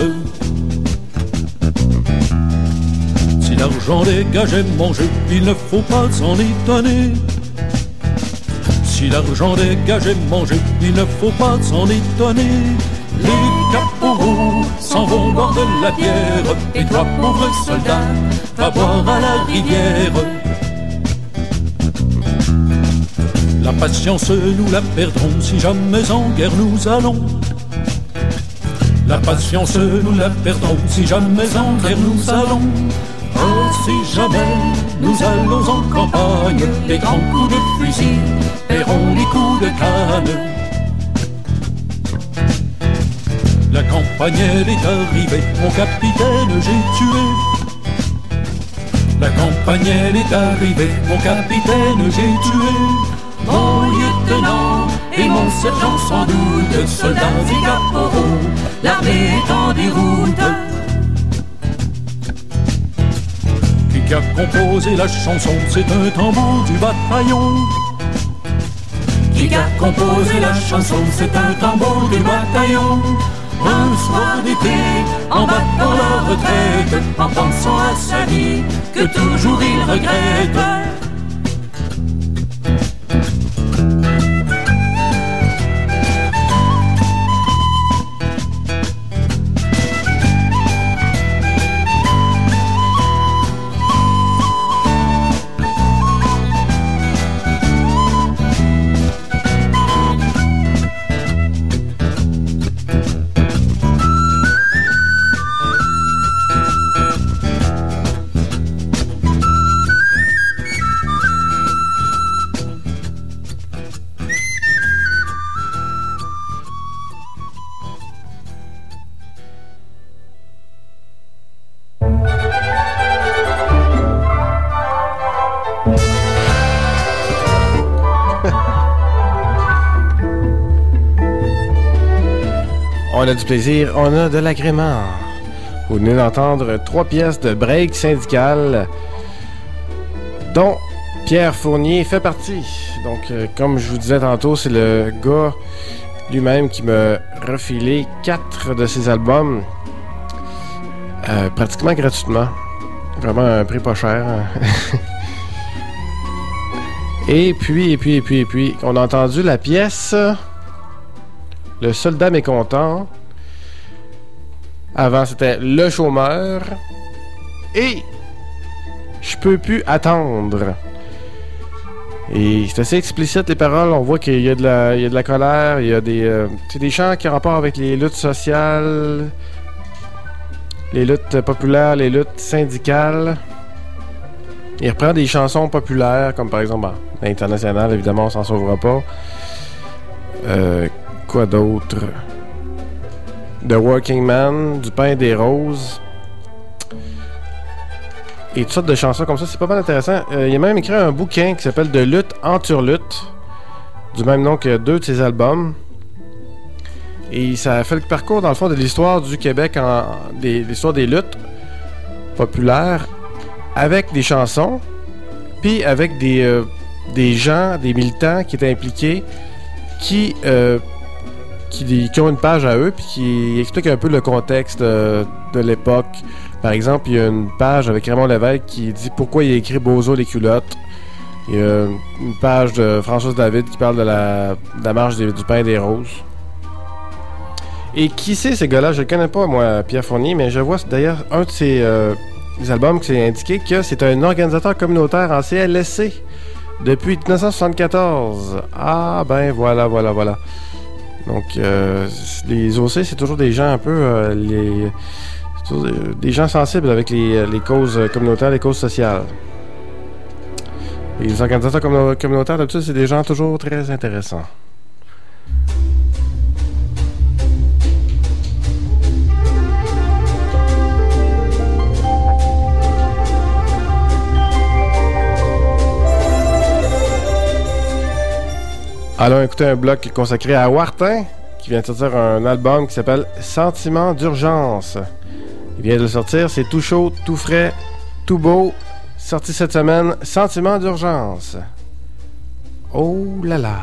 S16: Si l'argent des gages est mangé, il ne faut pas s'en étonner. Si l'argent des gages est mangé, il ne faut pas s'en étonner. Les caporaux s'en vont boire de la bière. Et toi, pauvre soldat, va boire à la rivière. La patience, nous la perdrons si jamais en guerre nous allons. La patience, nous la perdrons si jamais en guerre nous allons. Oh, si jamais nous allons en campagne, les grands coups de fusil paieront les coups de canne. La campagne, elle est arrivée, mon capitaine, j'ai tué. La campagne, elle est arrivée, mon capitaine, j'ai tué. Mon lieutenant et mon sergent sans doute, soldats et caporaux, l'armée est en déroute. Qui a composé la chanson, c'est un tambour du bataillon. Qui a composé la chanson, c'est un tambour du bataillon. Un soir d'été, en battant la retraite, en pensant à sa vie, que toujours il regrette.
S1: On a du plaisir, on a de l'agrément. Vous venez d'entendre 3 pièces de break syndical dont Pierre Fournier fait partie. Donc, comme je vous disais tantôt, c'est le gars lui-même qui m'a refilé 4 de ses albums pratiquement gratuitement. Vraiment un prix pas cher. Et puis, on a entendu la pièce Le soldat mécontent. Avant, c'était Le chômeur. Et Je peux plus attendre. Et c'est assez explicite, les paroles. On voit qu'il y a de la colère. Il y a des chants qui ont rapport avec les luttes sociales, les luttes populaires, les luttes syndicales. Il reprend des chansons populaires, comme par exemple l'international, évidemment, on s'en sauvera pas. Quoi d'autre? The Working Man, Du pain et des roses. Et toutes sortes de chansons comme ça, c'est pas mal intéressant. Il a même écrit un bouquin qui s'appelle De lutte en turlutte, du même nom que 2 de ses albums. Et ça fait le parcours, dans le fond, de l'histoire du Québec, l'histoire des luttes populaires, avec des chansons, puis avec des gens, des militants qui étaient impliqués, qui ont une page à eux, puis qui expliquent un peu le contexte de l'époque. Par exemple, il y a une page avec Raymond Lévesque qui dit pourquoi il a écrit Bozo les culottes. Il y a une page de Françoise David qui parle de la marche du pain et des roses. Et qui c'est ces gars-là? Je le connais pas, moi, Pierre Fournier, mais je vois d'ailleurs un de ses albums qui s'est indiqué que c'est un organisateur communautaire en CLSC depuis 1974. Ah, ben voilà. Donc, les OC, c'est toujours des gens un peu... des gens sensibles avec les causes communautaires, les causes sociales. Les organisateurs communautaires, d'habitude, c'est des gens toujours très intéressants. Allons écouter un bloc consacré à Wartin, qui vient de sortir un album qui s'appelle Sentiment d'urgence. Il vient de le sortir, c'est tout chaud, tout frais. tout beau, sorti cette semaine, Sentiment d'urgence. Oh là là.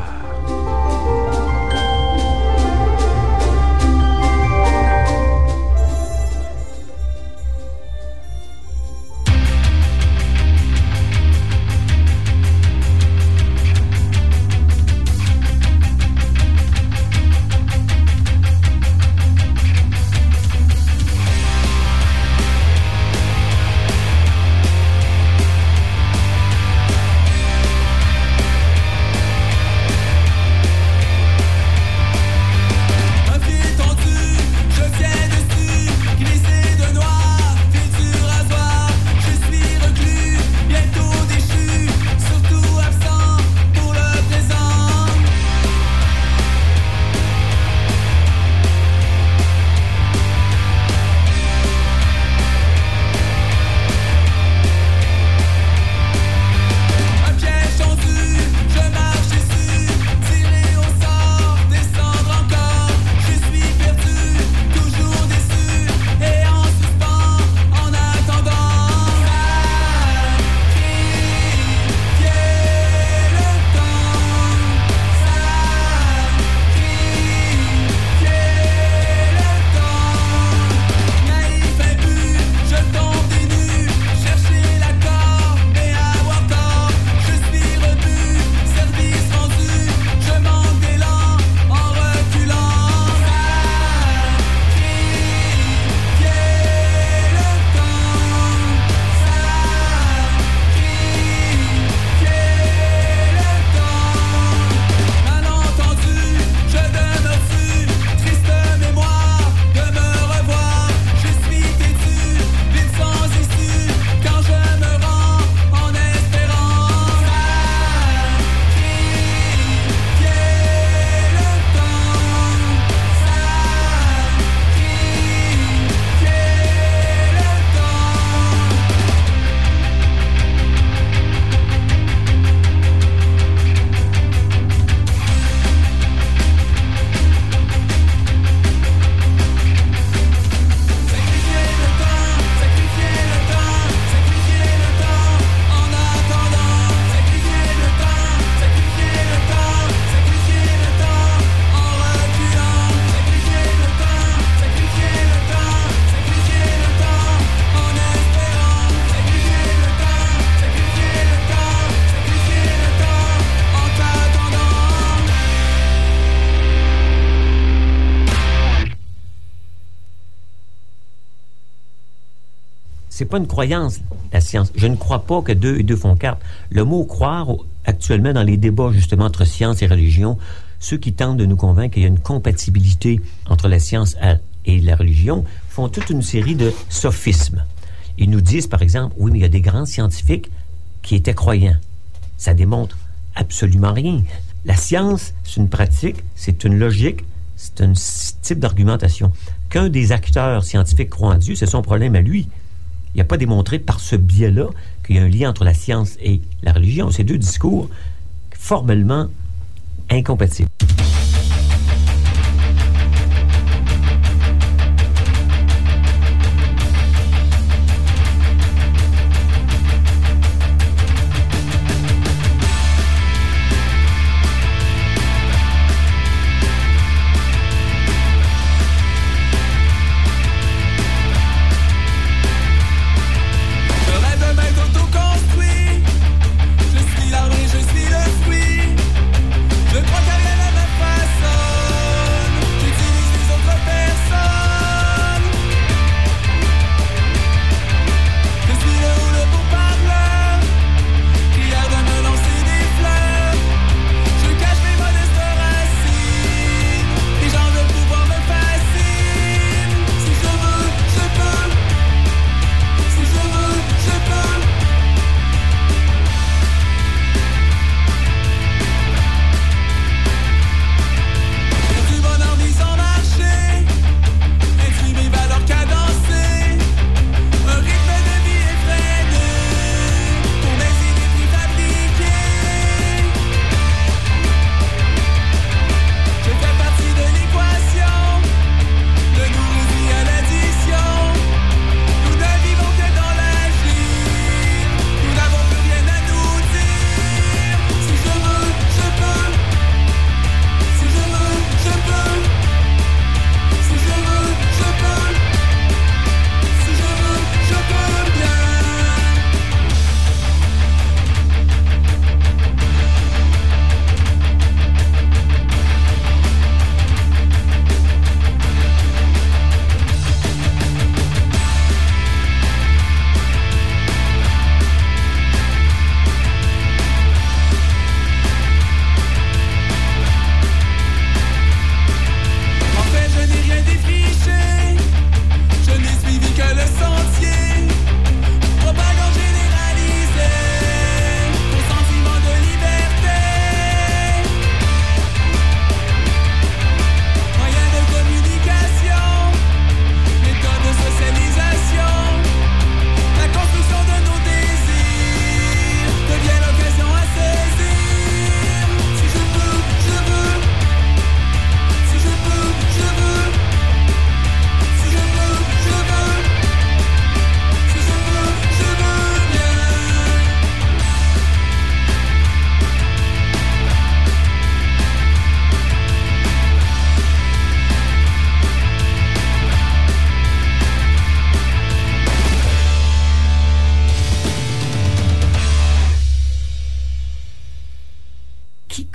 S17: C'est pas une croyance, la science. Je ne crois pas que 2 et 2 font 4. Le mot croire, actuellement, dans les débats, justement, entre science et religion, ceux qui tentent de nous convaincre qu'il y a une compatibilité entre la science et la religion font toute une série de sophismes. Ils nous disent, par exemple, oui, mais il y a des grands scientifiques qui étaient croyants. Ça démontre absolument rien. La science, c'est une pratique, c'est une logique, c'est un type d'argumentation. Qu'un des acteurs scientifiques croit en Dieu, c'est son problème à lui. Il n'a pas démontré par ce biais-là qu'il y a un lien entre la science et la religion. C'est 2 discours formellement incompatibles.
S18: Je suis l'arbre et je suis le fruit. Je crois qu'à rien à ma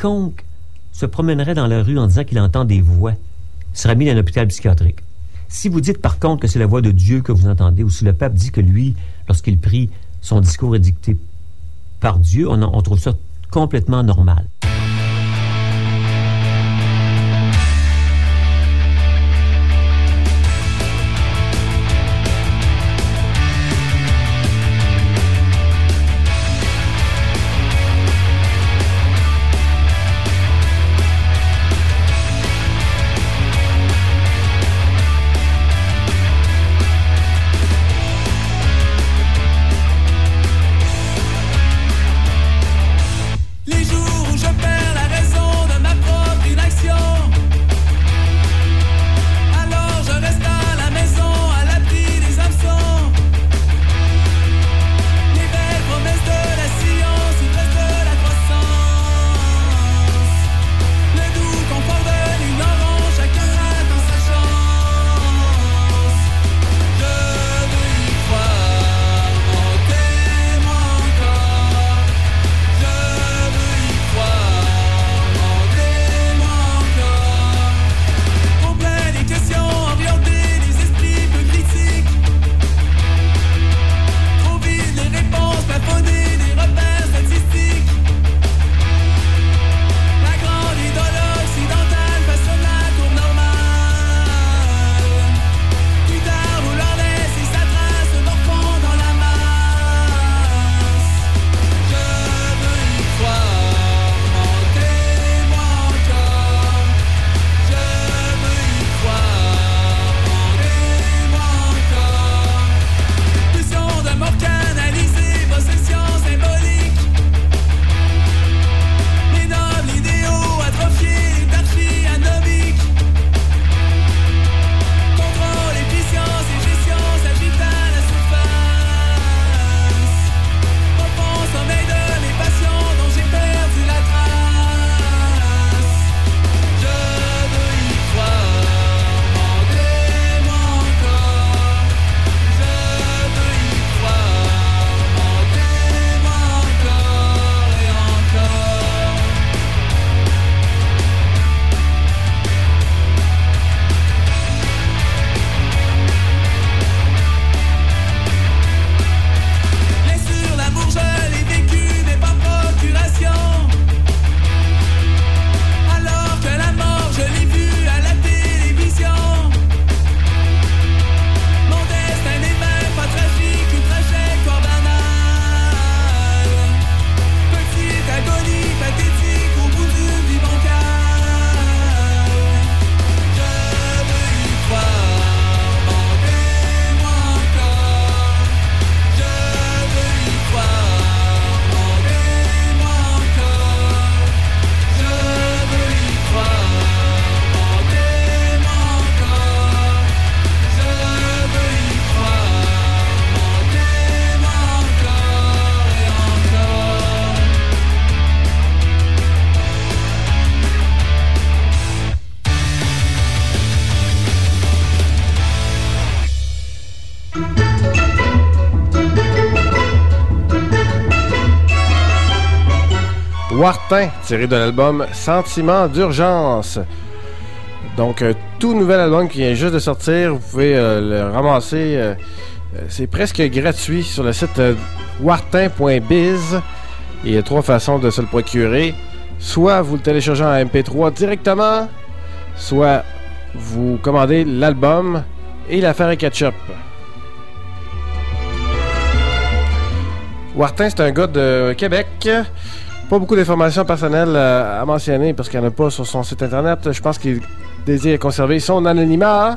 S17: quiconque se promènerait dans la rue en disant qu'il entend des voix sera mis dans un hôpital psychiatrique. Si vous dites par contre que c'est la voix de Dieu que vous entendez, ou si le pape dit que lui, lorsqu'il prie, son discours est dicté par Dieu, on trouve ça complètement normal.
S18: Les jours où je perds la raison de ma propre inaction, alors je reste à la maison à l'abri des absents. Les belles promesses de la science, ivresse de la croissance, le doux confort de l'ignorance, chacun attend sa chance. Je veux y croire, mentez-moi encore. Je veux y croire, demandez-moi encore. Complet des questions orientées, des esprits peu critiques. Trop vite les réponses plafonnées, des repères statistiques. La grande idole occidentale façonne la courbe normale. Plus tard vouloir laisser sa trace morfond dans la masse. Je veux y croire, mentez-moi encore. Je veux y croire, demandez-moi encore. Pulsion de mort canalisée, possession symbolique. Les nobles idéaux atrophiés, l'étarchie atomique. Contrôle, efficience et gestion s'agitent à la surface. Profond sommeil de mes passions dont j'ai perdu la trace. Je veux y croire, demandez-moi encore. Je veux y croire, demandez-moi encore et encore. Bien sûr, l'amour je l'ai vécu, mais par procuration. Alors que la mort je l'ai vue à la télévision. Mon destin n'est même pas tragique, une trajectoire banale. Petite agonie pathétique au bout d'une vie bancale. Je veux y croire, demandez-moi encore. Je veux y croire, demandez-moi encore. Je veux y croire, demandez-moi encore. Je veux y croire, demandez-moi encore et encore.
S1: Wartin, tiré de l'album Sentiment d'urgence. Donc, tout nouvel album qui vient juste de sortir, vous pouvez le ramasser. C'est presque gratuit sur le site wartin.biz. Il y a 3 façons de se le procurer. Soit vous le téléchargez en MP3 directement, soit vous commandez l'album et l'affaire est ketchup. Wartin, c'est un gars de Québec. Pas beaucoup d'informations personnelles à mentionner parce qu'il n'y en a pas sur son site internet. Je pense qu'il désire conserver son anonymat.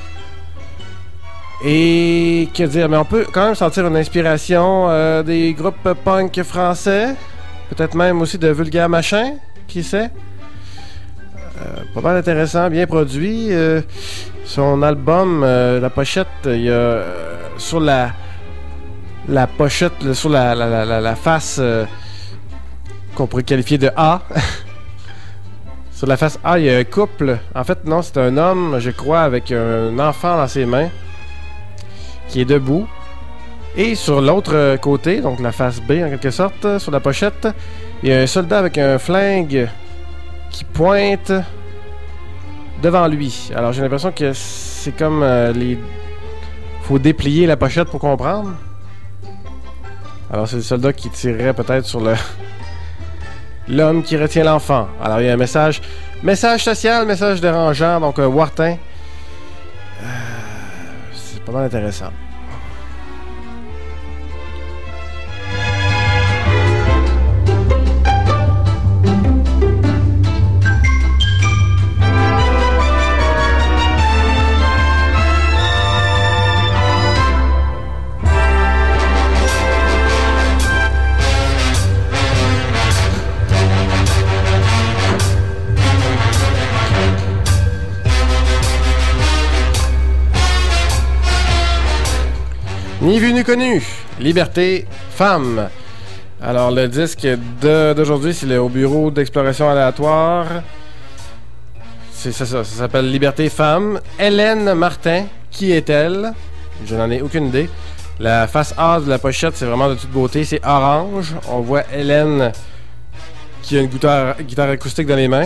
S1: Et que dire, mais on peut quand même sentir une inspiration des groupes punk français. Peut-être même aussi de Vulgaire Machin, qui sait. Pas mal intéressant, bien produit. Son album, la pochette, il y a sur la pochette, sur la face qu'on pourrait qualifier de A. Sur la face A, il y a un couple. En fait, non, c'est un homme, je crois, avec un enfant dans ses mains, qui est debout. Et sur l'autre côté, donc la face B en quelque sorte, sur la pochette, il y a un soldat avec un flingue qui pointe devant lui. Alors j'ai l'impression que c'est comme faut déplier la pochette pour comprendre. Alors c'est le soldat qui tirerait peut-être sur l'homme qui retient l'enfant. Alors il y a un message social, message dérangeant, donc Wartin. C'est pas mal intéressant. Ni vu ni connu, liberté, femme. Alors le disque d'aujourd'hui, c'est au bureau d'exploration aléatoire. C'est ça s'appelle Liberté, femme. Hélène Martin, qui est-elle? Je n'en ai aucune idée. La face A de la pochette, c'est vraiment de toute beauté, c'est orange. On voit Hélène qui a une guitare acoustique dans les mains.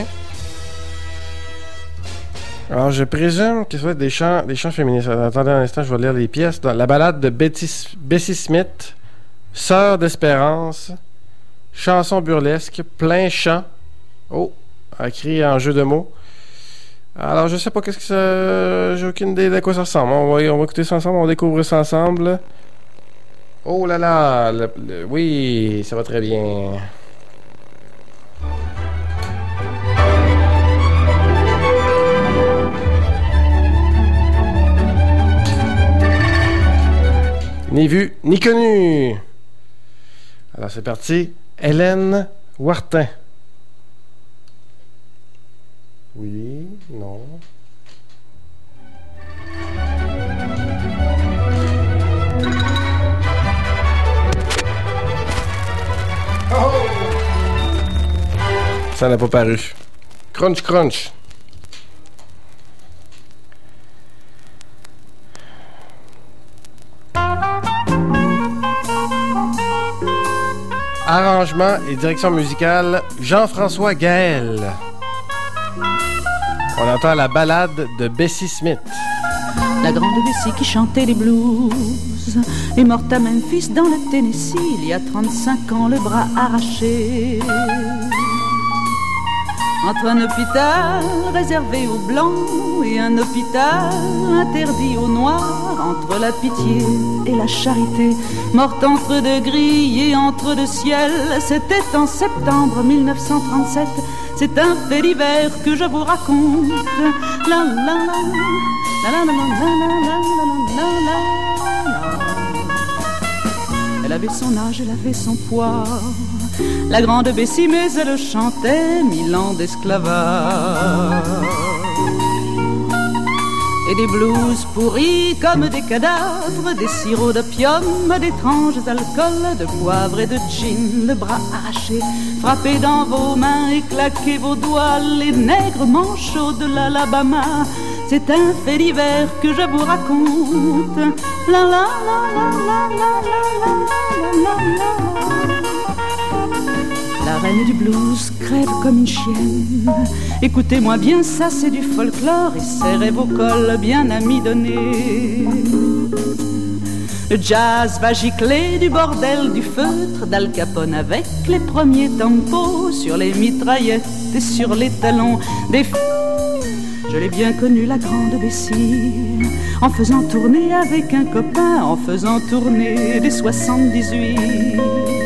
S1: Alors, je présume que ça va être des chants féministes. Attendez un instant, je vais lire les pièces. Dans la ballade de Bessie Smith, Sœur d'espérance, chanson burlesque, plein chant. Oh, écrit en jeu de mots. Alors, je sais pas qu'est-ce que ça... J'ai aucune idée de quoi ça ressemble. On va écouter ça ensemble, on va découvrir ça ensemble. Oh là là, oui, ça va très bien. Ni vu, ni connu. Alors c'est parti. Hélène Wartin. Oui, non. Oh! Ça n'a pas paru. Crunch, crunch. Arrangement et direction musicale, Jean-François Gaël. On entend la ballade de Bessie Smith.
S19: La grande Bessie qui chantait les blues est morte à Memphis dans le Tennessee il y a 35 ans, le bras arraché. Entre un hôpital réservé aux blancs et un hôpital interdit aux noirs, entre la pitié et la charité, morte entre deux grilles et entre deux ciels, c'était en septembre 1937. C'est un fait divers que je vous raconte. La la la la la la la la la. Elle avait son âge, elle avait son poids, la grande Bessie, mais elle chantait 1000 ans d'esclavage. Et des blues pourris comme des cadavres, des sirops d'opium, d'étranges alcools, de poivre et de gin, le bras arraché, frappez dans vos mains et claquez vos doigts, les nègres manchots de l'Alabama. C'est un fait divers que je vous raconte. La la la la la la la la la. La reine du blues crève comme une chienne. Écoutez-moi bien, ça c'est du folklore, et serrez vos cols bien amidonnés. Le jazz va gicler du bordel du feutre d'Al Capone avec les premiers tempos sur les mitraillettes et sur les talons des Je l'ai bien connue, la grande Bessie, en faisant tourner avec un copain, en faisant tourner des 78.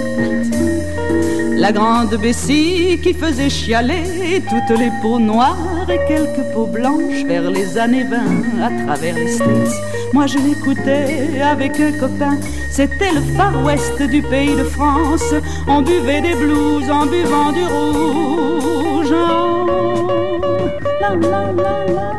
S19: La grande Bessie qui faisait chialer toutes les peaux noires et quelques peaux blanches vers les années 20 à travers les States. Moi je l'écoutais avec un copain, c'était le Far West du pays de France. On buvait des blues en buvant du rouge. La, la, la, la.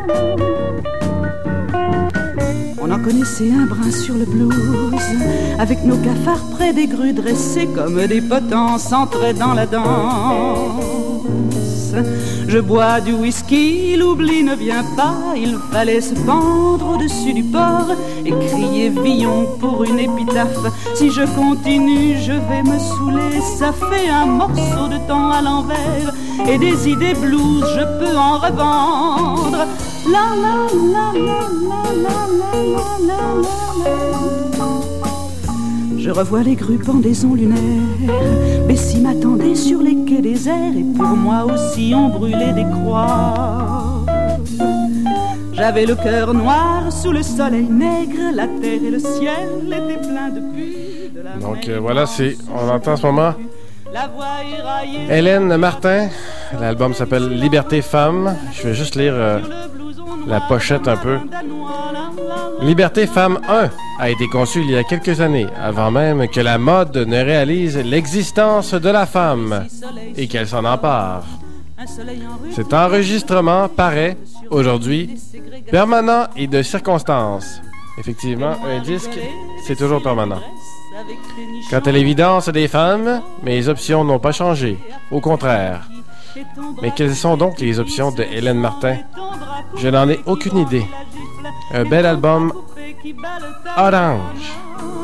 S19: On en connaissait un brin sur le blues, avec nos cafards près des grues dressés comme des potences entraient dans la danse. Je bois du whisky, l'oubli ne vient pas. Il fallait se pendre au-dessus du port et crier Villon pour une épitaphe. Si je continue, je vais me saouler. Ça fait un morceau de temps à l'envers. Et des idées blues, je peux en revendre. La la la la la la la la la. Je revois les grues pendaisons lunaires. Bessie m'attendait sur les quais déserts. Et pour moi aussi on brûlait des croix. J'avais le cœur noir sous le soleil nègre. La terre et le ciel étaient pleins de pluie.
S1: Donc voilà, on entend en ce moment Hélène Martin. L'album s'appelle Liberté Femme. Je vais juste lire la pochette un peu. Liberté Femme 1 a été conçue il y a quelques années, avant même que la mode ne réalise l'existence de la femme et qu'elle s'en empare. Cet enregistrement paraît, aujourd'hui, permanent et de circonstance. Effectivement, un disque, c'est toujours permanent. Quant à l'évidence des femmes, mes options n'ont pas changé. Au contraire. Mais quelles sont donc les options de Hélène Martin? Je n'en ai aucune idée. Un bel album orange.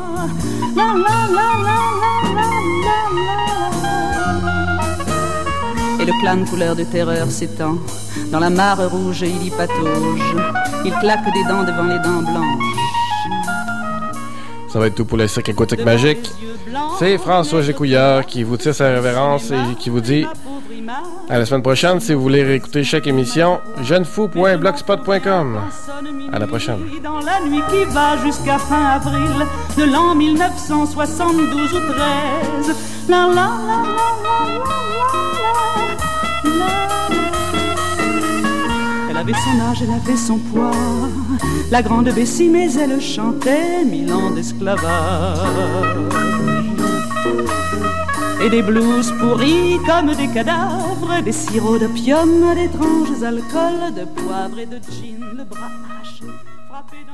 S19: Et le clan couleur de terreur s'étend. Dans la mare rouge, il y patauge. Il claque des dents devant les dents blanches.
S1: Ça va être tout pour le cirque aquatique magique. C'est François Gécouillard qui vous tire sa révérence et qui vous dit à la semaine prochaine. Si vous voulez réécouter chaque émission, jeunefou.blogspot.com. À la prochaine.
S19: Dans la nuit qui va jusqu'à fin avril de l'an 1972 ou 13. La la la la la la la. Elle avait son âge, elle avait son poids. La grande Bessie, mais elle chantait 1000 ans d'esclavage. Et des blues pourris comme des cadavres, des sirops d'opium, d'étranges alcools, de poivre et de gin, le bras haché.